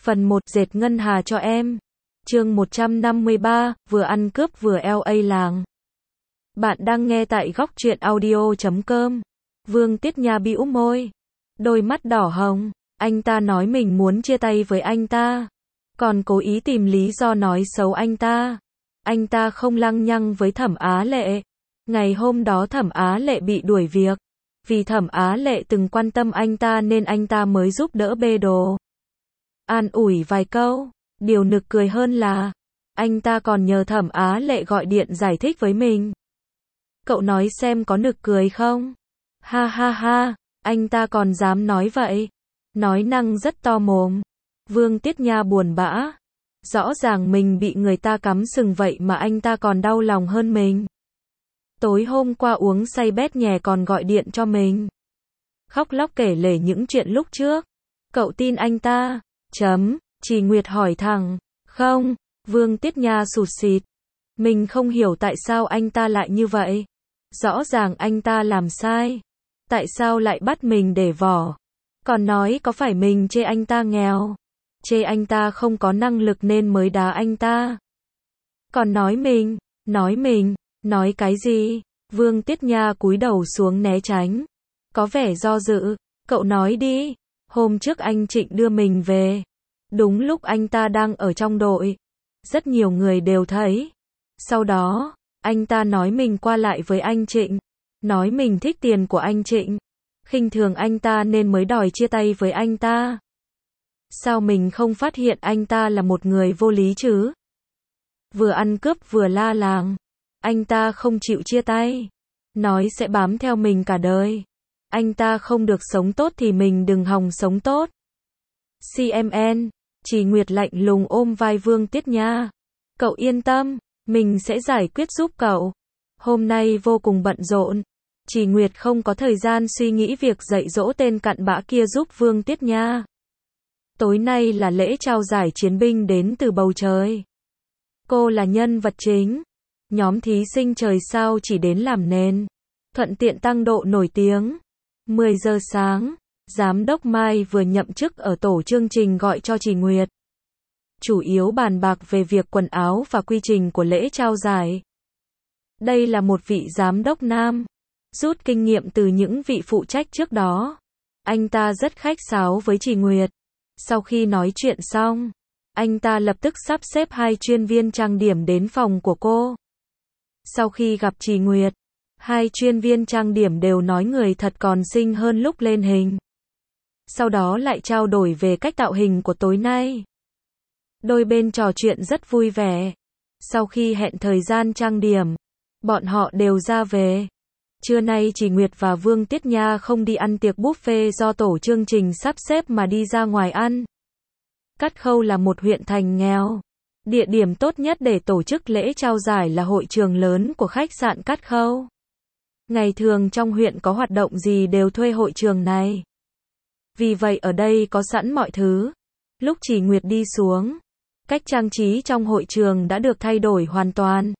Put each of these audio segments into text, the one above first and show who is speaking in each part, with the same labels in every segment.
Speaker 1: Phần 1 dệt ngân hà cho em. Chương 153, vừa ăn cướp vừa LA làng. Bạn đang nghe tại góc truyện audio.com. Vương Tiết Nha bĩu môi, đôi mắt đỏ hồng. Anh ta nói mình muốn chia tay với anh ta, còn cố ý tìm lý do nói xấu anh ta. Anh ta không lăng nhăng với Thẩm Á Lệ. Ngày hôm đó Thẩm Á Lệ bị đuổi việc. Vì Thẩm Á Lệ từng quan tâm anh ta nên anh ta mới giúp đỡ bê đồ, an ủi vài câu. Điều nực cười hơn là anh ta còn nhờ Thẩm Á Lệ gọi điện giải thích với mình. Cậu nói xem có nực cười không? Ha ha ha, anh ta còn dám nói vậy. Nói năng rất to mồm. Vương Tiết Nha buồn bã. Rõ ràng mình bị người ta cắm sừng vậy mà anh ta còn đau lòng hơn mình. Tối hôm qua uống say bét nhè còn gọi điện cho mình, khóc lóc kể lể những chuyện lúc trước. Cậu tin anh ta? Trì Nguyệt hỏi thẳng. Không. Vương Tiết Nha sụt sịt. Mình không hiểu tại sao anh ta lại như vậy. Rõ ràng anh ta làm sai. Tại sao lại bắt mình để vỏ? Còn nói có phải mình chê anh ta nghèo, chê anh ta không có năng lực nên mới đá anh ta. Còn nói mình, nói cái gì? Vương Tiết Nha cúi đầu xuống né tránh, có vẻ do dự. Cậu nói đi. Hôm trước anh Trịnh đưa mình về, đúng lúc anh ta đang ở trong đội. Rất nhiều người đều thấy. Sau đó, anh ta nói mình qua lại với anh Trịnh, nói mình thích tiền của anh Trịnh, khinh thường anh ta nên mới đòi chia tay với anh ta. Sao mình không phát hiện anh ta là một người vô lý chứ? Vừa ăn cướp vừa la làng. Anh ta không chịu chia tay, nói sẽ bám theo mình cả đời. Anh ta không được sống tốt thì mình đừng hòng sống tốt. CMN. Trì Nguyệt lạnh lùng ôm vai Vương Tiết Nha. Cậu yên tâm, mình sẽ giải quyết giúp cậu. Hôm nay vô cùng bận rộn. Trì Nguyệt không có thời gian suy nghĩ việc dạy dỗ tên cặn bã kia giúp Vương Tiết Nha. Tối nay là lễ trao giải chiến binh đến từ bầu trời. Cô là nhân vật chính. Nhóm thí sinh trời sao chỉ đến làm nền, thuận tiện tăng độ nổi tiếng. 10 giờ sáng, Giám đốc Mai vừa nhậm chức ở tổ chương trình gọi cho Trì Nguyệt. Chủ yếu bàn bạc về việc quần áo và quy trình của lễ trao giải. Đây là một vị giám đốc nam, rút kinh nghiệm từ những vị phụ trách trước đó. Anh ta rất khách sáo với Trì Nguyệt. Sau khi nói chuyện xong, anh ta lập tức sắp xếp 2 chuyên viên trang điểm đến phòng của cô. Sau khi gặp Trì Nguyệt, 2 chuyên viên trang điểm đều nói người thật còn xinh hơn lúc lên hình. Sau đó lại trao đổi về cách tạo hình của tối nay. Đôi bên trò chuyện rất vui vẻ. Sau khi hẹn thời gian trang điểm, bọn họ đều ra về. Trưa nay Trì Nguyệt và Vương Tiết Nha không đi ăn tiệc buffet do tổ chương trình sắp xếp mà đi ra ngoài ăn. Cát Khâu là một huyện thành nghèo. Địa điểm tốt nhất để tổ chức lễ trao giải là hội trường lớn của khách sạn Cát Khâu. Ngày thường trong huyện có hoạt động gì đều thuê hội trường này. Vì vậy ở đây có sẵn mọi thứ. Lúc Trì Nguyệt đi xuống, cách trang trí trong hội trường đã được thay đổi hoàn toàn.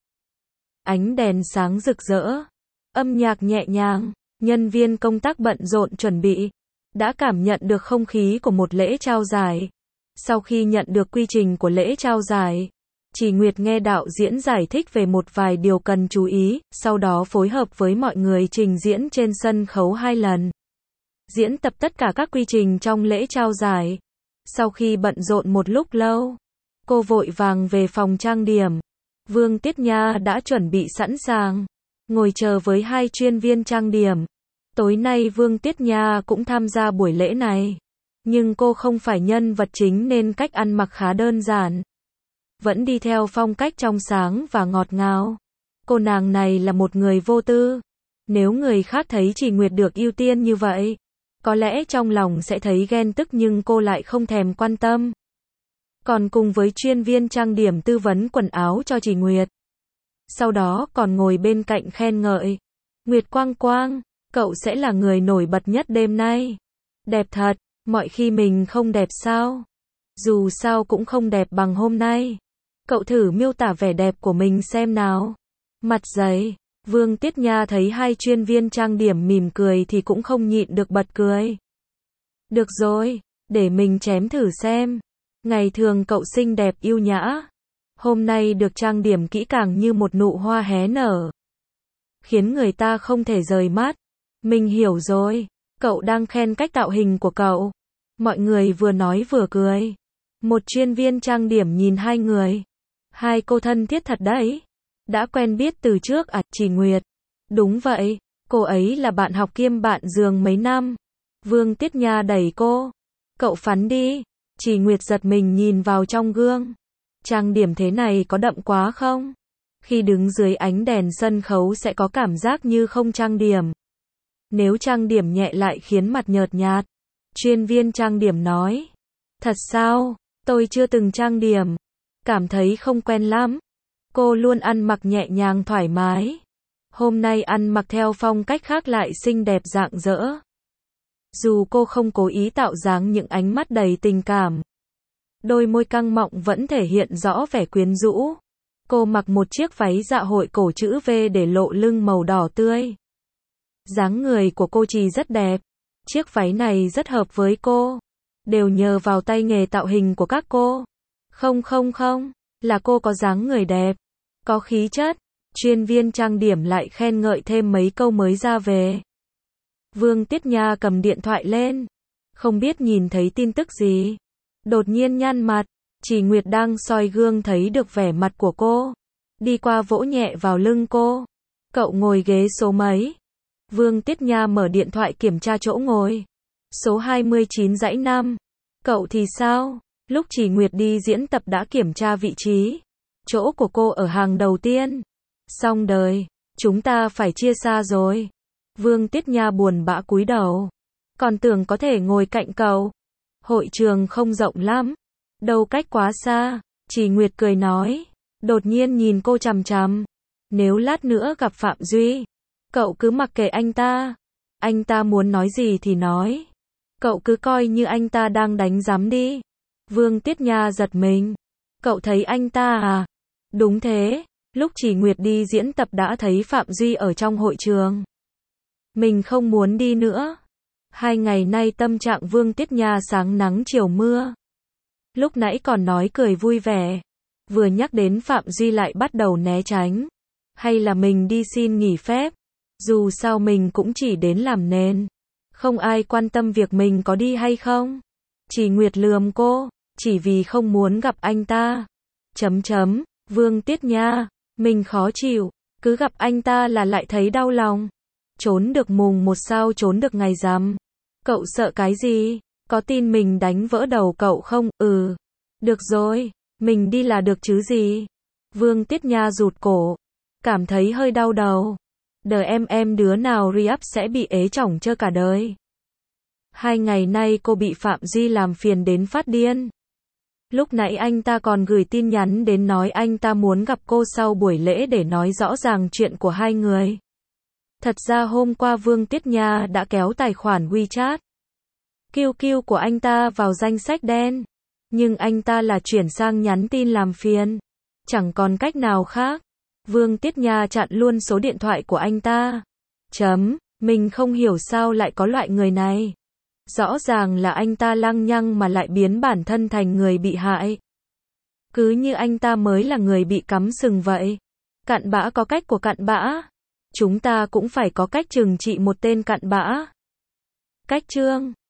Speaker 1: Ánh đèn sáng rực rỡ, âm nhạc nhẹ nhàng, nhân viên công tác bận rộn chuẩn bị, đã cảm nhận được không khí của một lễ trao giải. Sau khi nhận được quy trình của lễ trao giải, Trì Nguyệt nghe đạo diễn giải thích về một vài điều cần chú ý, sau đó phối hợp với mọi người trình diễn trên sân khấu 2 lần. Diễn tập tất cả các quy trình trong lễ trao giải. Sau khi bận rộn một lúc lâu, cô vội vàng về phòng trang điểm. Vương Tiết Nha đã chuẩn bị sẵn sàng, ngồi chờ với 2 chuyên viên trang điểm. Tối nay Vương Tiết Nha cũng tham gia buổi lễ này. Nhưng cô không phải nhân vật chính nên cách ăn mặc khá đơn giản. Vẫn đi theo phong cách trong sáng và ngọt ngào. Cô nàng này là một người vô tư. Nếu người khác thấy Trì Nguyệt được ưu tiên như vậy, có lẽ trong lòng sẽ thấy ghen tức nhưng cô lại không thèm quan tâm. Còn cùng với chuyên viên trang điểm tư vấn quần áo cho Trì Nguyệt. Sau đó còn ngồi bên cạnh khen ngợi. Nguyệt Quang Quang, cậu sẽ là người nổi bật nhất đêm nay. Đẹp thật, mọi khi mình không đẹp sao? Dù sao cũng không đẹp bằng hôm nay. Cậu thử miêu tả vẻ đẹp của mình xem nào. Mặt dày. Vương Tiết Nha thấy 2 chuyên viên trang điểm mỉm cười thì cũng không nhịn được bật cười. Được rồi, để mình chém thử xem. Ngày thường cậu xinh đẹp yêu nhã. Hôm nay được trang điểm kỹ càng như một nụ hoa hé nở. Khiến người ta không thể rời mắt. Mình hiểu rồi. Cậu đang khen cách tạo hình của cậu. Mọi người vừa nói vừa cười. Một chuyên viên trang điểm nhìn hai người. Hai cô thân thiết thật đấy. Đã quen biết từ trước à, chị Nguyệt? Đúng vậy, cô ấy là bạn học kiêm bạn giường mấy năm. Vương Tiết Nha đẩy cô. Cậu phắn đi. Chị Nguyệt giật mình nhìn vào trong gương. Trang điểm thế này có đậm quá không? Khi đứng dưới ánh đèn sân khấu sẽ có cảm giác như không trang điểm. Nếu trang điểm nhẹ lại khiến mặt nhợt nhạt. Chuyên viên trang điểm nói. Thật sao? Tôi chưa từng trang điểm. Cảm thấy không quen lắm. Cô luôn ăn mặc nhẹ nhàng thoải mái. Hôm nay ăn mặc theo phong cách khác lại xinh đẹp rạng rỡ. Dù cô không cố ý tạo dáng những ánh mắt đầy tình cảm. Đôi môi căng mọng vẫn thể hiện rõ vẻ quyến rũ. Cô mặc một chiếc váy dạ hội cổ chữ V để lộ lưng màu đỏ tươi. Dáng người của cô Trì rất đẹp. Chiếc váy này rất hợp với cô. Đều nhờ vào tay nghề tạo hình của các cô. Không, là cô có dáng người đẹp. Có khí chất. Chuyên viên trang điểm lại khen ngợi thêm mấy câu mới ra về. Vương Tiết Nha cầm điện thoại lên. Không biết nhìn thấy tin tức gì. Đột nhiên nhăn mặt. Chỉ Nguyệt đang soi gương thấy được vẻ mặt của cô. Đi qua vỗ nhẹ vào lưng cô. Cậu ngồi ghế số mấy? Vương Tiết Nha mở điện thoại kiểm tra chỗ ngồi. Số 29 dãy 5. Cậu thì sao? Lúc Chỉ Nguyệt đi diễn tập đã kiểm tra vị trí. Chỗ của cô ở hàng đầu tiên. Xong đời. Chúng ta phải chia xa rồi. Vương Tiết Nha buồn bã cúi đầu. Còn tưởng có thể ngồi cạnh cậu. Hội trường không rộng lắm. Đâu cách quá xa. Chỉ Nguyệt cười nói. Đột nhiên nhìn cô chằm chằm. Nếu lát nữa gặp Phạm Duy. Cậu cứ mặc kệ anh ta. Anh ta muốn nói gì thì nói. Cậu cứ coi như anh ta đang đánh giám đi. Vương Tiết Nha giật mình. Cậu thấy anh ta à? Đúng thế. Lúc Chỉ Nguyệt đi diễn tập đã thấy Phạm Duy ở trong hội trường. Mình không muốn đi nữa. 2 ngày nay tâm trạng Vương Tiết Nha sáng nắng chiều mưa. Lúc nãy còn nói cười vui vẻ. Vừa nhắc đến Phạm Duy lại bắt đầu né tránh. Hay là mình đi xin nghỉ phép. Dù sao mình cũng chỉ đến làm nền. Không ai quan tâm việc mình có đi hay không. Chỉ Nguyệt lườm cô. Chỉ vì không muốn gặp anh ta. Vương Tiết Nha. Mình khó chịu. Cứ gặp anh ta là lại thấy đau lòng. Trốn được mùng 1 sao trốn được ngày rằm. Cậu sợ cái gì? Có tin mình đánh vỡ đầu cậu không? Được rồi. Mình đi là được chứ gì? Vương Tiết Nha rụt cổ. Cảm thấy hơi đau đầu. Đợi em đứa nào re-up sẽ bị ế chỏng chơ cả đời. 2 ngày nay cô bị Phạm Duy làm phiền đến phát điên. Lúc nãy anh ta còn gửi tin nhắn đến nói anh ta muốn gặp cô sau buổi lễ để nói rõ ràng chuyện của hai người. Thật ra hôm qua Vương Tiết Nha đã kéo tài khoản WeChat QQ của anh ta vào danh sách đen. Nhưng anh ta là chuyển sang nhắn tin làm phiền. Chẳng còn cách nào khác. Vương Tiết Nha chặn luôn số điện thoại của anh ta. Mình không hiểu sao lại có loại người này. Rõ ràng là anh ta lăng nhăng mà lại biến bản thân thành người bị hại. Cứ như anh ta mới là người bị cắm sừng vậy. Cặn bã có cách của cặn bã. Chúng ta cũng phải có cách trừng trị một tên cặn bã. Cách chương